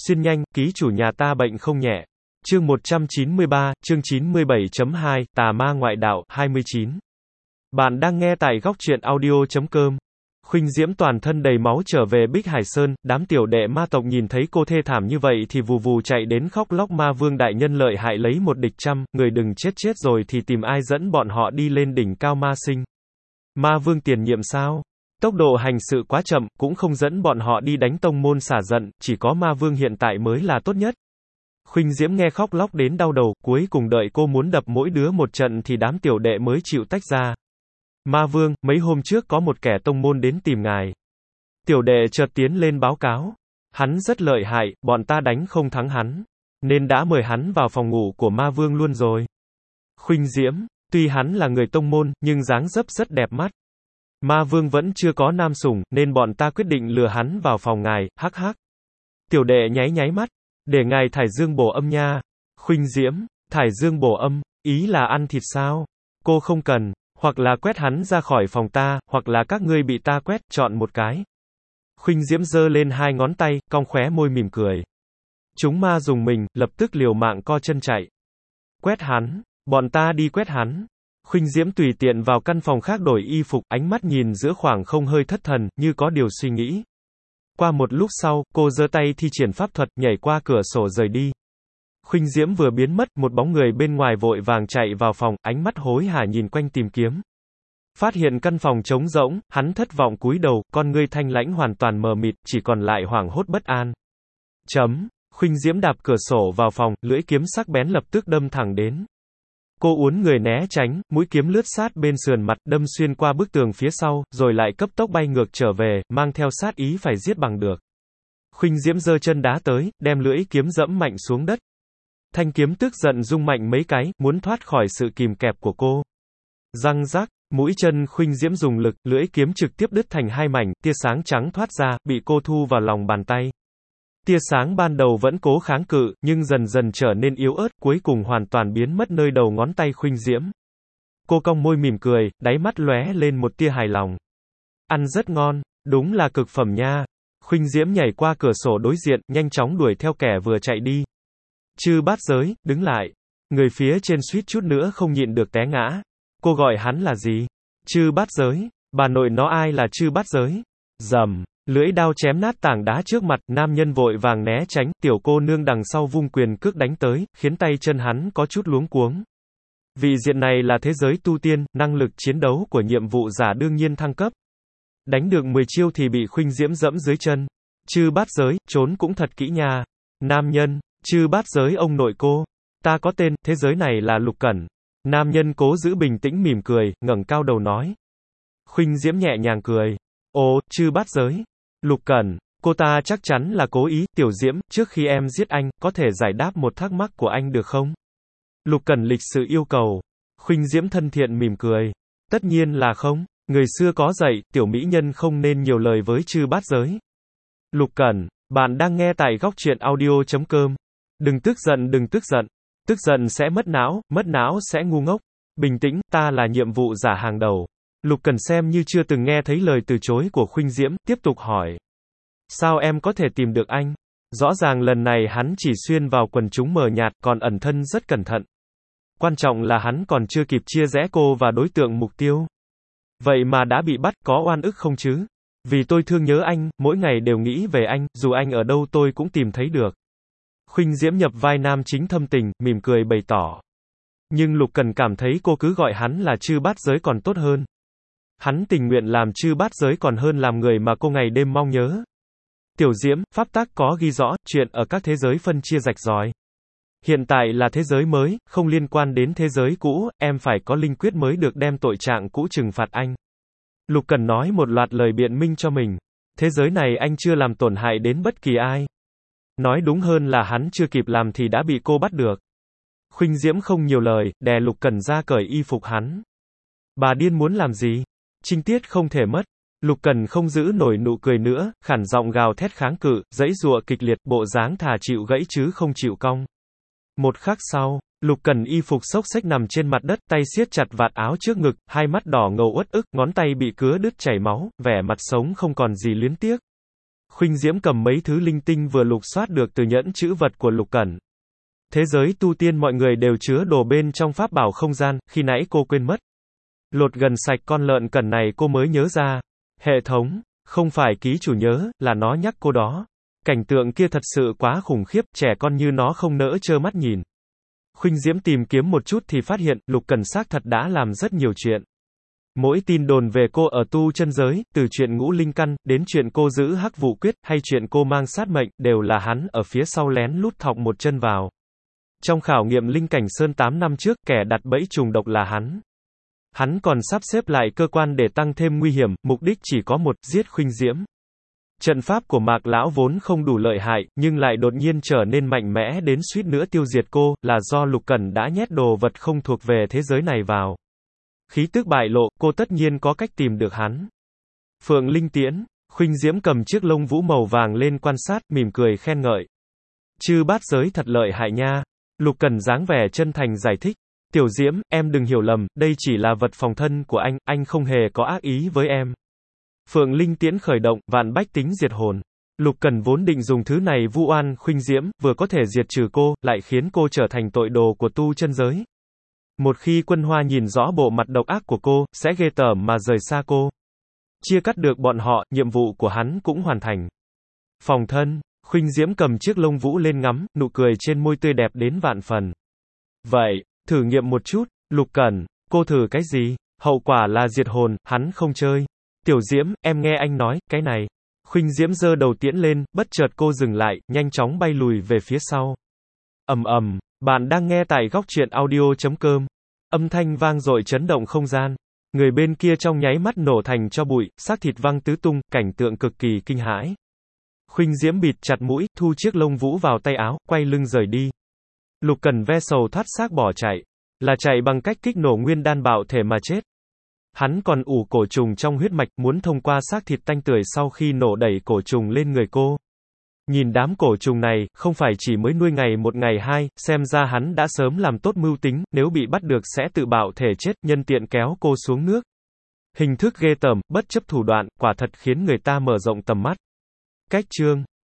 Xuyên nhanh, ký chủ nhà ta bệnh không nhẹ. Chương 193, chương 97.2, Tà ma ngoại đạo, 29. Bạn đang nghe tại góc truyện audio.com. Khuynh Diễm toàn thân đầy máu trở về Bích Hải Sơn, đám tiểu đệ ma tộc nhìn thấy cô thê thảm như vậy thì vù vù chạy đến khóc lóc ma vương đại nhân lợi hại lấy một địch trăm, người đừng chết rồi thì tìm ai dẫn bọn họ đi lên đỉnh cao ma sinh. Ma vương tiền nhiệm sao? Tốc độ hành sự quá chậm, cũng không dẫn bọn họ đi đánh tông môn xả giận, chỉ có ma vương hiện tại mới là tốt nhất. Khuynh Diễm nghe khóc lóc đến đau đầu, cuối cùng đợi cô muốn đập mỗi đứa một trận thì đám tiểu đệ mới chịu tách ra. Ma vương, mấy hôm trước có một kẻ tông môn đến tìm ngài. Tiểu đệ chợt tiến lên báo cáo. Hắn rất lợi hại, bọn ta đánh không thắng hắn, nên đã mời hắn vào phòng ngủ của ma vương luôn rồi. Khuynh Diễm, tuy hắn là người tông môn, nhưng dáng dấp rất đẹp mắt. Ma vương vẫn chưa có nam sủng, nên bọn ta quyết định lừa hắn vào phòng ngài, hắc hắc. Tiểu đệ nháy mắt, để ngài thải dương bổ âm nha. Khuynh Diễm, thải dương bổ âm, ý là ăn thịt sao? Cô không cần, hoặc là quét hắn ra khỏi phòng ta, hoặc là các ngươi bị ta quét, chọn một cái. Khuynh Diễm giơ lên hai ngón tay, cong khóe môi mỉm cười. Chúng ma dùng mình, lập tức liều mạng co chân chạy. Quét hắn, bọn ta đi quét hắn. Khuynh Diễm tùy tiện vào căn phòng khác đổi y phục, ánh mắt nhìn giữa khoảng không hơi thất thần, như có điều suy nghĩ. Qua một lúc sau, cô giơ tay thi triển pháp thuật, nhảy qua cửa sổ rời đi. Khuynh Diễm vừa biến mất, một bóng người bên ngoài vội vàng chạy vào phòng, ánh mắt hối hả nhìn quanh tìm kiếm. Phát hiện căn phòng trống rỗng, hắn thất vọng cúi đầu, con ngươi thanh lãnh hoàn toàn mờ mịt, chỉ còn lại hoảng hốt bất an. Khuynh Diễm đạp cửa sổ vào phòng, lưỡi kiếm sắc bén lập tức đâm thẳng đến. Cô uốn người né tránh, mũi kiếm lướt sát bên sườn mặt, đâm xuyên qua bức tường phía sau, rồi lại cấp tốc bay ngược trở về, mang theo sát ý phải giết bằng được. Khuynh Diễm giơ chân đá tới, đem lưỡi kiếm dẫm mạnh xuống đất. Thanh kiếm tức giận rung mạnh mấy cái, muốn thoát khỏi sự kìm kẹp của cô. Răng rắc, mũi chân Khuynh Diễm dùng lực, lưỡi kiếm trực tiếp đứt thành hai mảnh, tia sáng trắng thoát ra, bị cô thu vào lòng bàn tay. Tia sáng ban đầu vẫn cố kháng cự, nhưng dần dần trở nên yếu ớt, cuối cùng hoàn toàn biến mất nơi đầu ngón tay Khuynh Diễm. Cô cong môi mỉm cười, đáy mắt lóe lên một tia hài lòng. Ăn rất ngon, đúng là cực phẩm nha. Khuynh Diễm nhảy qua cửa sổ đối diện, nhanh chóng đuổi theo kẻ vừa chạy đi. Chư Bát Giới, đứng lại. Người phía trên suýt chút nữa không nhịn được té ngã. Cô gọi hắn là gì? Chư Bát Giới. Bà nội nó ai là Chư Bát Giới? Rầm. Lưỡi đao chém nát tảng đá trước mặt, nam nhân vội vàng né tránh, tiểu cô nương đằng sau vung quyền cước đánh tới, khiến tay chân hắn có chút luống cuống. Vị diện này là thế giới tu tiên, năng lực chiến đấu của nhiệm vụ giả đương nhiên thăng cấp. Đánh được 10 chiêu thì bị Khuynh Diễm dẫm dưới chân. Chư Bát Giới, trốn cũng thật kỹ nha. Nam nhân, Chư Bát Giới ông nội cô. Ta có tên, thế giới này là Lục Cẩn. Nam nhân cố giữ bình tĩnh mỉm cười, ngẩng cao đầu nói. Khuynh Diễm nhẹ nhàng cười. Ồ, Chư Bát Giới. Lục Cẩn, cô ta chắc chắn là cố ý. Tiểu Diễm, trước khi em giết anh, có thể giải đáp một thắc mắc của anh được không? Lục Cẩn lịch sự yêu cầu. Khuynh Diễm thân thiện mỉm cười. Tất nhiên là không. Người xưa có dạy, tiểu mỹ nhân không nên nhiều lời với Chư Bát Giới. Lục Cẩn, bạn đang nghe tại góc truyện audio.com. Đừng tức giận, đừng tức giận. Tức giận sẽ mất não sẽ ngu ngốc. Bình tĩnh, ta là nhiệm vụ giả hàng đầu. Lục Cẩn xem như chưa từng nghe thấy lời từ chối của Khuynh Diễm, tiếp tục hỏi. Sao em có thể tìm được anh? Rõ ràng lần này hắn chỉ xuyên vào quần chúng mờ nhạt, còn ẩn thân rất cẩn thận. Quan trọng là hắn còn chưa kịp chia rẽ cô và đối tượng mục tiêu. Vậy mà đã bị bắt, có oan ức không chứ? Vì tôi thương nhớ anh, mỗi ngày đều nghĩ về anh, dù anh ở đâu tôi cũng tìm thấy được. Khuynh Diễm nhập vai nam chính thâm tình, mỉm cười bày tỏ. Nhưng Lục Cẩn cảm thấy cô cứ gọi hắn là Chư Bát Giới còn tốt hơn. Hắn tình nguyện làm Chư Bát Giới còn hơn làm người mà cô ngày đêm mong nhớ. Tiểu Diễm, pháp tắc có ghi rõ, chuyện ở các thế giới phân chia rạch ròi. Hiện tại là thế giới mới, không liên quan đến thế giới cũ, em phải có linh quyết mới được đem tội trạng cũ trừng phạt anh. Lục Cẩn nói một loạt lời biện minh cho mình. Thế giới này anh chưa làm tổn hại đến bất kỳ ai. Nói đúng hơn là hắn chưa kịp làm thì đã bị cô bắt được. Khuynh Diễm không nhiều lời, đè Lục Cẩn ra cởi y phục hắn. Bà điên muốn làm gì? Trinh tiết không thể mất. Lục Cẩn không giữ nổi nụ cười nữa, khản giọng gào thét kháng cự, giãy giụa kịch liệt, bộ dáng thà chịu gãy chứ không chịu cong. Một khắc sau, Lục Cẩn y phục xốc xếch nằm trên mặt đất, tay siết chặt vạt áo trước ngực, hai mắt đỏ ngầu uất ức, ngón tay bị cứa đứt chảy máu, vẻ mặt sống không còn gì luyến tiếc. Khuynh Diễm cầm mấy thứ linh tinh vừa lục soát được từ nhẫn trữ vật của Lục Cẩn. Thế giới tu tiên mọi người đều chứa đồ bên trong pháp bảo không gian, khi nãy cô quên mất. Lột gần sạch con lợn cẩn này cô mới nhớ ra. Hệ thống, không phải ký chủ nhớ, là nó nhắc cô đó. Cảnh tượng kia thật sự quá khủng khiếp, trẻ con như nó không nỡ trơ mắt nhìn. Khuynh Diễm tìm kiếm một chút thì phát hiện, Lục Cẩn xác thật đã làm rất nhiều chuyện. Mỗi tin đồn về cô ở tu chân giới, từ chuyện ngũ linh căn, đến chuyện cô giữ hắc vụ quyết, hay chuyện cô mang sát mệnh, đều là hắn ở phía sau lén lút thọc một chân vào. Trong khảo nghiệm linh cảnh sơn 8 năm trước, kẻ đặt bẫy trùng độc là hắn. Hắn còn sắp xếp lại cơ quan để tăng thêm nguy hiểm, mục đích chỉ có một, giết Khuynh Diễm. Trận pháp của Mạc Lão vốn không đủ lợi hại, nhưng lại đột nhiên trở nên mạnh mẽ đến suýt nữa tiêu diệt cô, là do Lục Cẩn đã nhét đồ vật không thuộc về thế giới này vào. Khí tức bại lộ, cô tất nhiên có cách tìm được hắn. Phượng Linh Tiễn, Khuynh Diễm cầm chiếc lông vũ màu vàng lên quan sát, mỉm cười khen ngợi. Chư bát giới thật lợi hại nha. Lục Cẩn dáng vẻ chân thành giải thích. Tiểu Diễm, em đừng hiểu lầm, đây chỉ là vật phòng thân của anh không hề có ác ý với em. Phượng Linh Tiễn khởi động, vạn bách tính diệt hồn. Lục Cẩn vốn định dùng thứ này vu oan Khuynh Diễm, vừa có thể diệt trừ cô, lại khiến cô trở thành tội đồ của tu chân giới. Một khi Quân Hoa nhìn rõ bộ mặt độc ác của cô, sẽ ghê tởm mà rời xa cô. Chia cắt được bọn họ, nhiệm vụ của hắn cũng hoàn thành. Phòng thân, Khuynh Diễm cầm chiếc lông vũ lên ngắm, nụ cười trên môi tươi đẹp đến vạn phần. Vậy, thử nghiệm một chút, Lục Cẩn, cô thử cái gì? Hậu quả là diệt hồn, hắn không chơi. Tiểu Diễm, em nghe anh nói, cái này. Khuynh Diễm giơ đầu tiễn lên, bất chợt cô dừng lại, nhanh chóng bay lùi về phía sau. Ầm ầm, bạn đang nghe tại góc truyện audio.com. Âm thanh vang dội chấn động không gian. Người bên kia trong nháy mắt nổ thành tro bụi, xác thịt văng tứ tung, cảnh tượng cực kỳ kinh hãi. Khuynh Diễm bịt chặt mũi, thu chiếc lông vũ vào tay áo, quay lưng rời đi. Lục Cẩn ve sầu thoát xác bỏ chạy, là chạy bằng cách kích nổ nguyên đan bạo thể mà chết. Hắn còn ủ cổ trùng trong huyết mạch, muốn thông qua xác thịt tanh tưởi sau khi nổ đẩy cổ trùng lên người cô. Nhìn đám cổ trùng này, không phải chỉ mới nuôi ngày một ngày hai, xem ra hắn đã sớm làm tốt mưu tính, nếu bị bắt được sẽ tự bạo thể chết, nhân tiện kéo cô xuống nước. Hình thức ghê tởm, bất chấp thủ đoạn, quả thật khiến người ta mở rộng tầm mắt. Cách chương